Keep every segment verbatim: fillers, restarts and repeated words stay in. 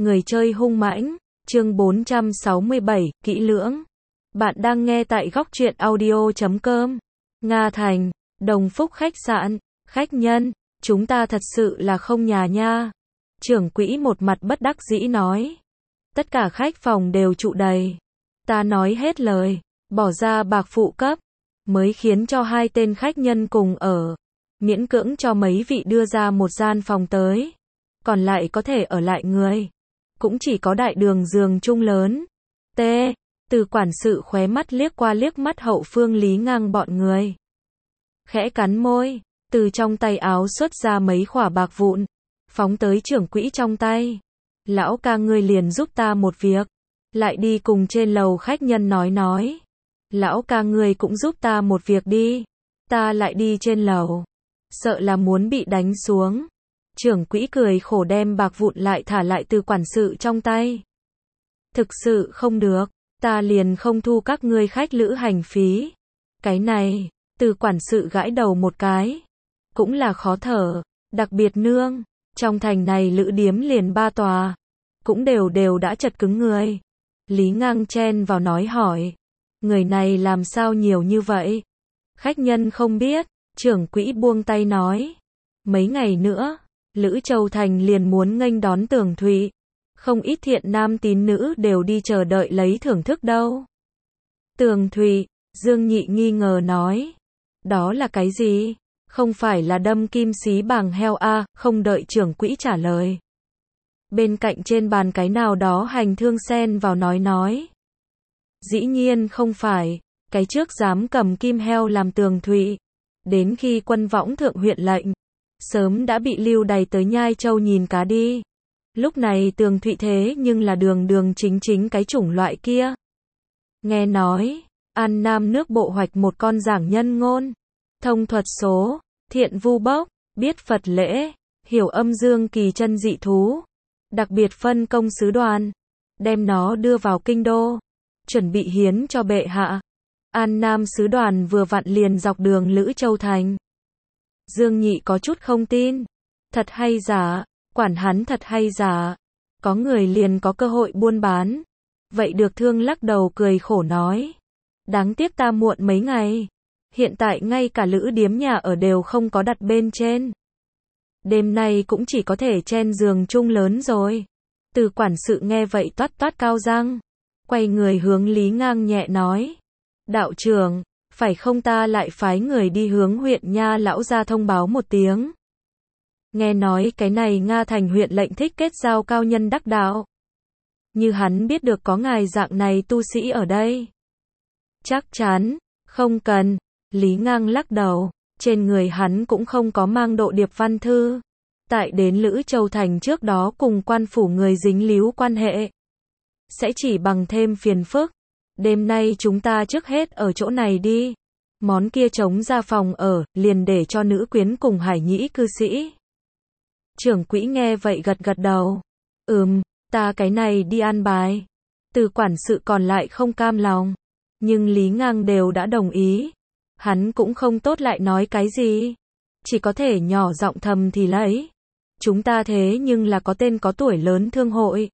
Người chơi hung mãnh, chương bốn trăm sáu mươi bảy, kỹ lưỡng. Bạn đang nghe tại góc truyện audio chấm com. Nga Thành, Đồng Phúc khách sạn, khách nhân, chúng ta thật sự là không nhà nha. Trưởng quỹ một mặt bất đắc dĩ nói. Tất cả khách phòng đều trụ đầy. Ta nói hết lời, bỏ ra bạc phụ cấp, mới khiến cho hai tên khách nhân cùng ở. Miễn cưỡng cho mấy vị đưa ra một gian phòng tới. Còn lại có thể ở lại người. Cũng chỉ có đại đường giường chung lớn. T. Từ quản sự khóe mắt liếc qua liếc mắt hậu phương Lý Ngang bọn người. Khẽ cắn môi, từ trong tay áo xuất ra mấy khỏa bạc vụn, phóng tới trưởng quỹ trong tay. Lão ca ngươi liền giúp ta một việc, lại đi cùng trên lầu khách nhân nói nói. Lão ca ngươi cũng giúp ta một việc đi, ta lại đi trên lầu. Sợ là muốn bị đánh xuống. Trưởng quỹ cười khổ đem bạc vụn lại thả lại từ quản sự trong tay. Thực sự không được, ta liền không thu các ngươi khách lữ hành phí. Cái này, từ quản sự gãi đầu một cái. Cũng là khó thở, đặc biệt nương, trong thành này lữ điếm liền ba tòa. Cũng đều đều đã chật cứng người. Lý Ngang chen vào nói hỏi. Người này làm sao nhiều như vậy? Khách nhân không biết, trưởng quỹ buông tay nói. Mấy ngày nữa, Lữ Châu Thành liền muốn nghênh đón Tường Thụy. Không ít thiện nam tín nữ đều đi chờ đợi lấy thưởng thức đâu. Tường Thụy, Dương Nhị nghi ngờ nói. Đó là cái gì? Không phải là đâm kim xí bàng heo a? Không đợi trưởng quỹ trả lời. Bên cạnh trên bàn cái nào đó hành thương xen vào nói nói. Dĩ nhiên không phải, cái trước dám cầm kim heo làm Tường Thụy. Đến khi quân võng thượng huyện lệnh, sớm đã bị lưu đày tới Nhai Châu nhìn cá đi. Lúc này Tường Thụy thế nhưng là đường đường chính chính cái chủng loại kia. Nghe nói, An Nam nước bộ hoạch một con giảng nhân ngôn, thông thuật số, thiện vu bốc, biết Phật lễ, hiểu âm dương kỳ chân dị thú. Đặc biệt phân công sứ đoàn, đem nó đưa vào kinh đô, chuẩn bị hiến cho bệ hạ. An Nam sứ đoàn vừa vặn liền dọc đường Lữ Châu Thành. Dương Nhị có chút không tin. Thật hay giả, quản hắn thật hay giả. Có người liền có cơ hội buôn bán. Vậy được Thương lắc đầu cười khổ nói. Đáng tiếc ta muộn mấy ngày. Hiện tại ngay cả lữ điếm nhà ở đều không có đặt bên trên. Đêm nay cũng chỉ có thể chen giường chung lớn rồi. Từ quản sự nghe vậy toát toát cao răng. Quay người hướng Lý Ngang nhẹ nói. Đạo trưởng, phải không ta lại phái người đi hướng huyện Nha lão ra thông báo một tiếng. Nghe nói cái này Nga Thành huyện lệnh thích kết giao cao nhân đắc đạo. Như hắn biết được có ngài dạng này tu sĩ ở đây. Chắc chắn, không cần. Lý Ngang lắc đầu, trên người hắn cũng không có mang độ điệp văn thư. Tại đến Lữ Châu Thành trước đó cùng quan phủ người dính líu quan hệ. Sẽ chỉ bằng thêm phiền phức. Đêm nay chúng ta trước hết ở chỗ này đi. Món kia trống ra phòng ở, liền để cho nữ quyến cùng hải nhĩ cư sĩ. Trưởng quỹ nghe vậy gật gật đầu. Ừm, ta cái này đi an bài. Từ quản sự còn lại không cam lòng. Nhưng Lý Ngang đều đã đồng ý. Hắn cũng không tốt lại nói cái gì. Chỉ có thể nhỏ giọng thầm thì lấy. Chúng ta thế nhưng là có tên có tuổi lớn thương hội.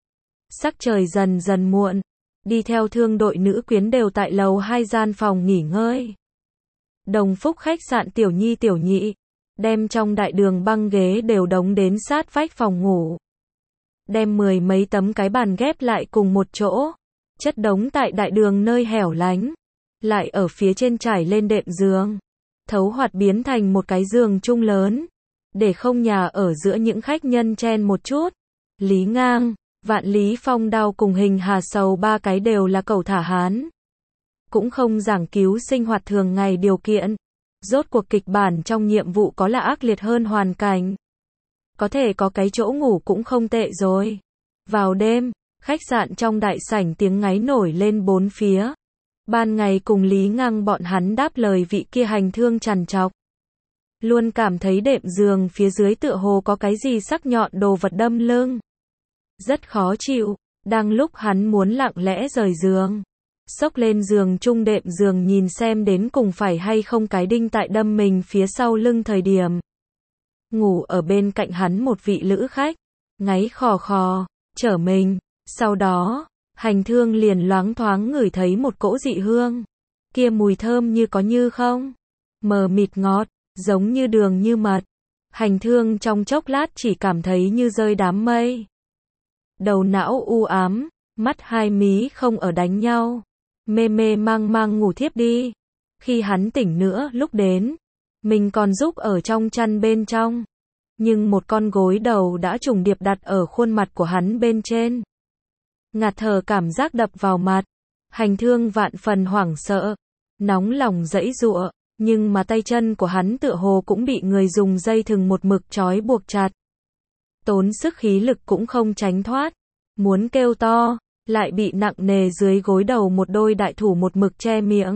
Sắc trời dần dần muộn. Đi theo thương đội nữ quyến đều tại lầu hai gian phòng nghỉ ngơi. Đồng Phúc khách sạn tiểu nhi tiểu nhị. Đem trong đại đường băng ghế đều đóng đến sát vách phòng ngủ. Đem mười mấy tấm cái bàn ghép lại cùng một chỗ. Chất đống tại đại đường nơi hẻo lánh. Lại ở phía trên trải lên đệm giường. Thấu hoạt biến thành một cái giường chung lớn. Để không nhà ở giữa những khách nhân chen một chút. Lý Ngang, Vạn Lý Phong Đao cùng Hình Hà Sầu ba cái đều là cẩu thả hán. Cũng không giảng cứu sinh hoạt thường ngày điều kiện. Rốt cuộc kịch bản trong nhiệm vụ có là ác liệt hơn hoàn cảnh. Có thể có cái chỗ ngủ cũng không tệ rồi. Vào đêm, khách sạn trong đại sảnh tiếng ngáy nổi lên bốn phía. Ban ngày cùng Lý Ngang bọn hắn đáp lời vị kia hành thương trằn trọc. Luôn cảm thấy đệm giường phía dưới tựa hồ có cái gì sắc nhọn đồ vật đâm lưng. Rất khó chịu, đang lúc hắn muốn lặng lẽ rời giường. Xốc lên giường chung đệm giường nhìn xem đến cùng phải hay không cái đinh tại đâm mình phía sau lưng thời điểm. Ngủ ở bên cạnh hắn một vị lữ khách, ngáy khò khò, trở mình. Sau đó, Hành Thương liền loáng thoáng ngửi thấy một cỗ dị hương. Kia mùi thơm như có như không, mờ mịt ngọt, giống như đường như mật. Hành Thương trong chốc lát chỉ cảm thấy như rơi đám mây. Đầu não u ám, mắt hai mí không ở đánh nhau. Mê mê mang mang ngủ thiếp đi. Khi hắn tỉnh nữa lúc đến, mình còn rúc ở trong chăn bên trong. Nhưng một con gối đầu đã trùng điệp đặt ở khuôn mặt của hắn bên trên. Ngạt thở cảm giác đập vào mặt. Hành Thương vạn phần hoảng sợ, nóng lòng giãy giụa, nhưng mà tay chân của hắn tựa hồ cũng bị người dùng dây thừng một mực trói buộc chặt. Tốn sức khí lực cũng không tránh thoát. Muốn kêu to, lại bị nặng nề dưới gối đầu một đôi đại thủ một mực che miệng.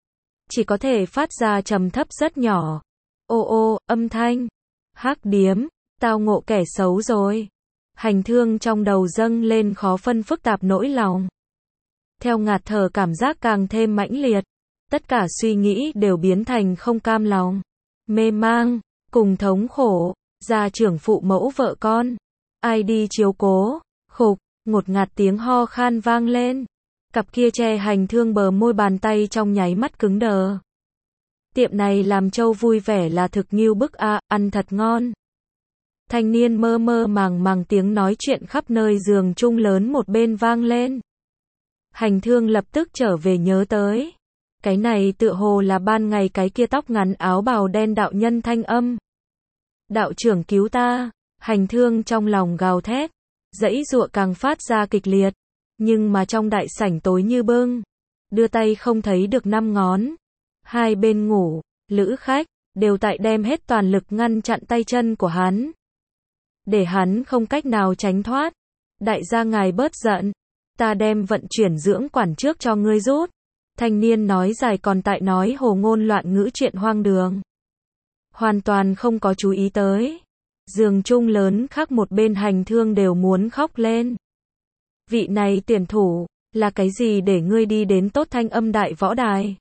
Chỉ có thể phát ra trầm thấp rất nhỏ. Ô ô, âm thanh. Hắc điếm, tao ngộ kẻ xấu rồi. Hành Thương trong đầu dâng lên khó phân phức tạp nỗi lòng. Theo ngạt thở cảm giác càng thêm mãnh liệt. Tất cả suy nghĩ đều biến thành không cam lòng, mê mang, cùng thống khổ. Gia trưởng phụ mẫu vợ con. Ai đi chiếu cố, khục, ngột ngạt tiếng ho khan vang lên. Cặp kia che Hành Thương bờ môi bàn tay trong nháy mắt cứng đờ. Tiệm này làm trâu vui vẻ là thực nghiêu bức a, à, ăn thật ngon. Thanh niên mơ mơ màng màng tiếng nói chuyện khắp nơi giường chung lớn một bên vang lên. Hành Thương lập tức trở về nhớ tới. Cái này tựa hồ là ban ngày cái kia tóc ngắn áo bào đen đạo nhân thanh âm. Đạo trưởng cứu ta, Hành Thương trong lòng gào thét. Giãy giụa càng phát ra kịch liệt. Nhưng mà trong đại sảnh tối như bưng. Đưa tay không thấy được năm ngón. Hai bên ngủ, lữ khách, đều tại đem hết toàn lực ngăn chặn tay chân của hắn. Để hắn không cách nào tránh thoát. Đại gia ngài bớt giận. Ta đem vận chuyển dưỡng quản trước cho ngươi rút. Thanh niên nói dài còn tại nói hồ ngôn loạn ngữ chuyện hoang đường. Hoàn toàn không có chú ý tới. Giường chung lớn khác một bên Hành Thương đều muốn khóc lên. Vị này tiền thủ, là cái gì để ngươi đi đến Tốt Thanh Âm đại võ đài?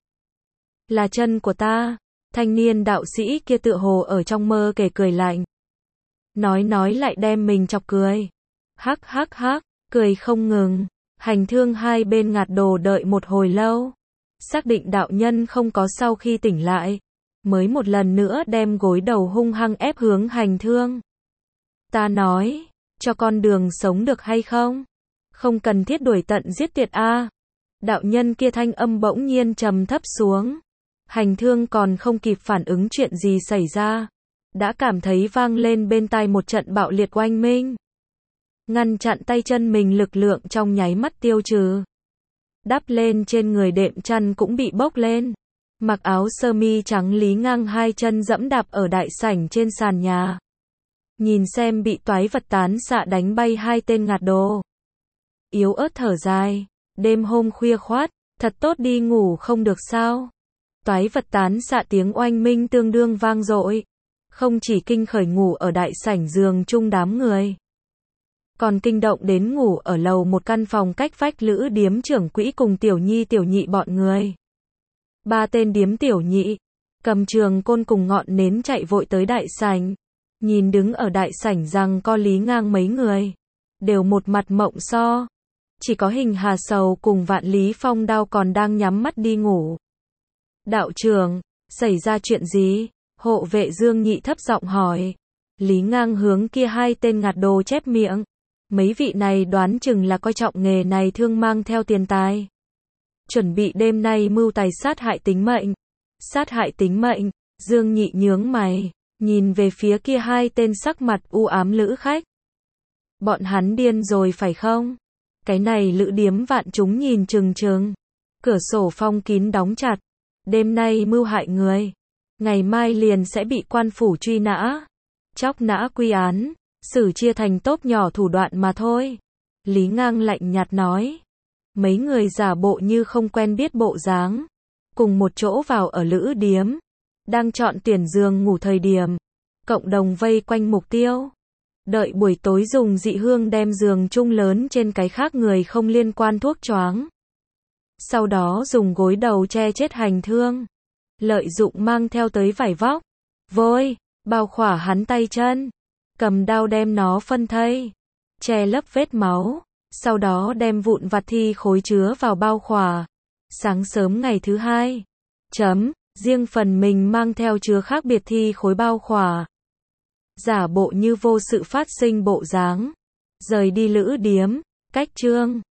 Là chân của ta. Thanh niên đạo sĩ kia tựa hồ ở trong mơ kể cười lạnh. Nói nói lại đem mình chọc cười. Hắc hắc hắc, cười không ngừng. Hành Thương hai bên ngạt đồ đợi một hồi lâu. Xác định đạo nhân không có sau khi tỉnh lại. Mới một lần nữa đem gối đầu hung hăng ép hướng Hành Thương. Ta nói, cho con đường sống được hay không? Không cần thiết đuổi tận giết tuyệt a. Đạo nhân kia thanh âm bỗng nhiên trầm thấp xuống. Hành Thương còn không kịp phản ứng chuyện gì xảy ra. Đã cảm thấy vang lên bên tai một trận bạo liệt oanh minh. Ngăn chặn tay chân mình lực lượng trong nháy mắt tiêu trừ. Đắp lên trên người đệm chăn cũng bị bốc lên. Mặc áo sơ mi trắng Lý Ngang hai chân dẫm đạp ở đại sảnh trên sàn nhà. Nhìn xem bị toái vật tán xạ đánh bay hai tên ngạt đồ. Yếu ớt thở dài. Đêm hôm khuya khoát, thật tốt đi ngủ không được sao? Toái vật tán xạ tiếng oanh minh tương đương vang dội. Không chỉ kinh khởi ngủ ở đại sảnh giường chung đám người. Còn kinh động đến ngủ ở lầu một căn phòng cách vách lữ điếm trưởng quỹ cùng tiểu nhi tiểu nhị bọn người. Ba tên điếm tiểu nhị, cầm trường côn cùng ngọn nến chạy vội tới đại sảnh. Nhìn đứng ở đại sảnh rằng co Lý Ngang mấy người. Đều một mặt mộng so. Chỉ có Hình Hà Sầu cùng Vạn Lý Phong Đao còn đang nhắm mắt đi ngủ. Đạo trưởng, xảy ra chuyện gì? Hộ vệ Dương Nhị thấp giọng hỏi. Lý Ngang hướng kia hai tên ngạt đồ chép miệng. Mấy vị này đoán chừng là coi trọng nghề này thương mang theo tiền tài. Chuẩn bị đêm nay mưu tài sát hại tính mệnh. Sát hại tính mệnh, Dương Nhị nhướng mày, nhìn về phía kia hai tên sắc mặt u ám lữ khách. Bọn hắn điên rồi phải không? Cái này lữ điếm vạn chúng nhìn chừng chừng. Cửa sổ phong kín đóng chặt. Đêm nay mưu hại người. Ngày mai liền sẽ bị quan phủ truy nã. Chóc nã quy án. Xử chia thành tốp nhỏ thủ đoạn mà thôi. Lý Ngang lạnh nhạt nói. Mấy người giả bộ như không quen biết bộ dáng. Cùng một chỗ vào ở lữ điếm. Đang chọn tuyển giường ngủ thời điểm. Cộng đồng vây quanh mục tiêu. Đợi buổi tối dùng dị hương đem giường chung lớn trên cái khác người không liên quan thuốc choáng. Sau đó dùng gối đầu che chết Hành Thương. Lợi dụng mang theo tới vải vóc. Vôi, bao khỏa hắn tay chân. Cầm đao đem nó phân thây. che lấp vết máu, sau đó đem vụn vặt thi khối chứa vào bao khỏa. Sáng sớm ngày thứ hai, chấm, riêng phần mình mang theo chứa khác biệt thi khối bao khỏa. Giả bộ như vô sự phát sinh bộ dáng, rời đi lữ điếm, cách chương.